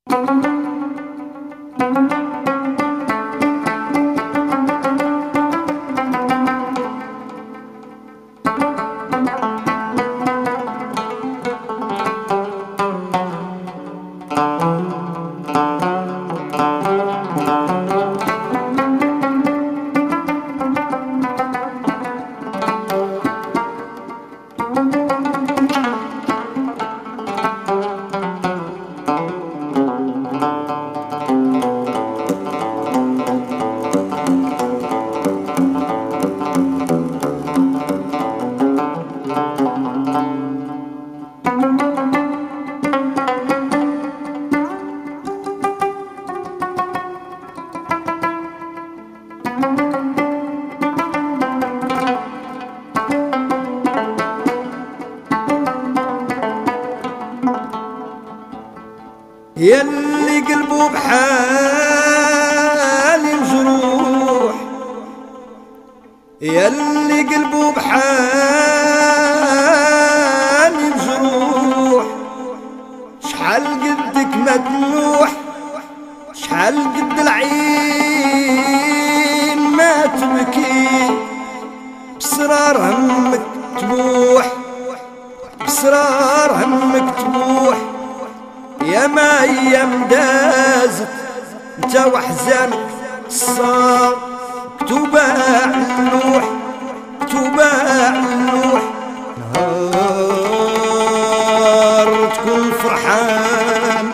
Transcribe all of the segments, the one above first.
يلي قلبه بحالي مجروح، يلي قلبه بحالي مجروح، شحال قدك مدلوح، شحال قد العين ما تبكي، بسرار همك تبوح، بسرار همك تبوح. يا ما ايام دازت انت وحزانك صار مكتوبة على اللوح، مكتوبة على اللوح. نهار تكون فرحان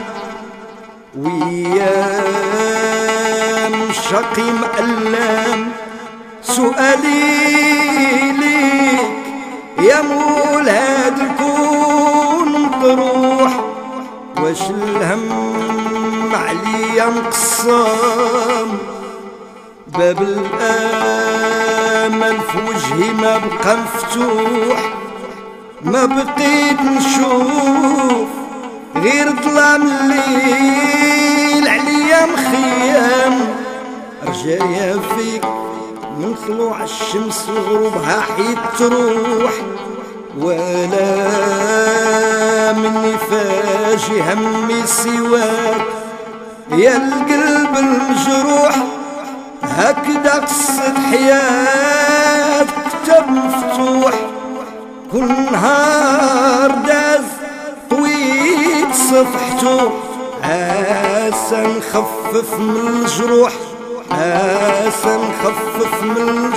ويام شقي مألم، سؤالي ليك يا مول هاد الكون مطروح، واش الهم عليا مقسم، باب الامل في وجهي ما بقى مفتوح، ما بقيت نشوف غير ظلام الليل عليا مخيم. رجايا فيك من طلوع الشمس وغروبها حيت تروح، ولا مني فاجي همي سواك يا القلب المجروح. هكذا قصة حياة كتاب مفتوح، كل نهار داز طويت صفحته، عسى نخفف من الجروح، عسى نخفف من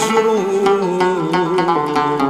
الجروح.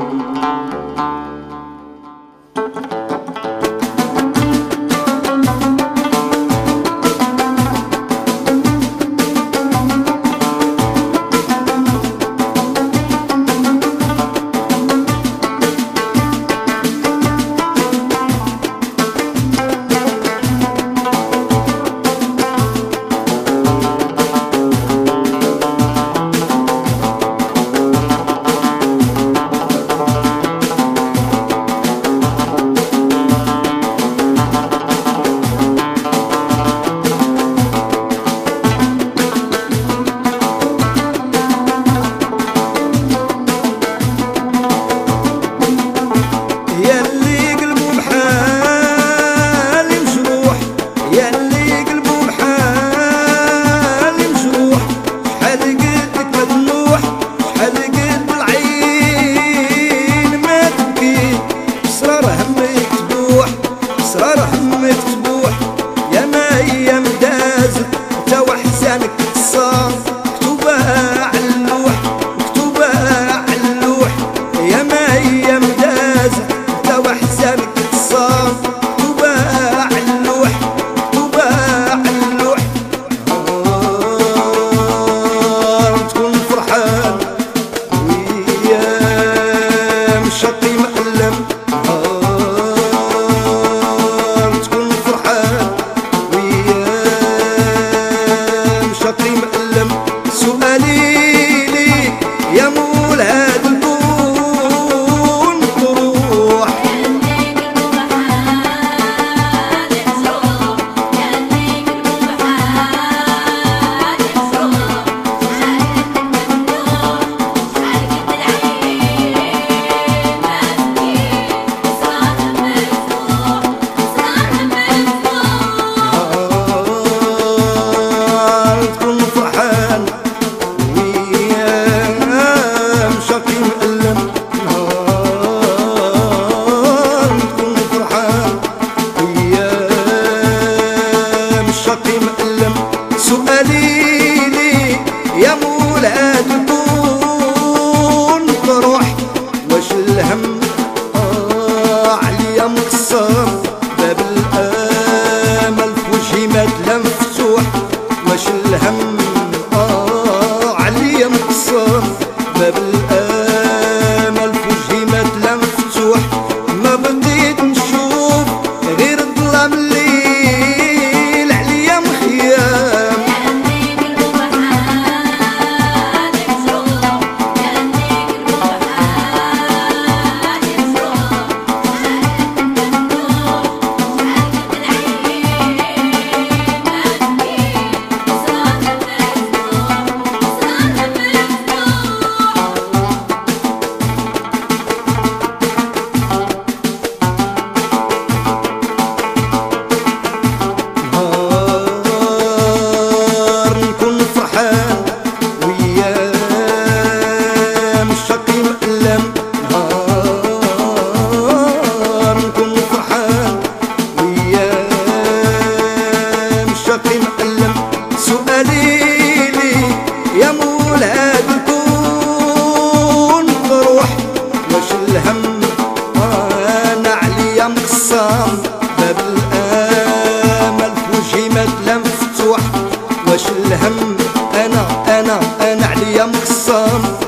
عليا مقصر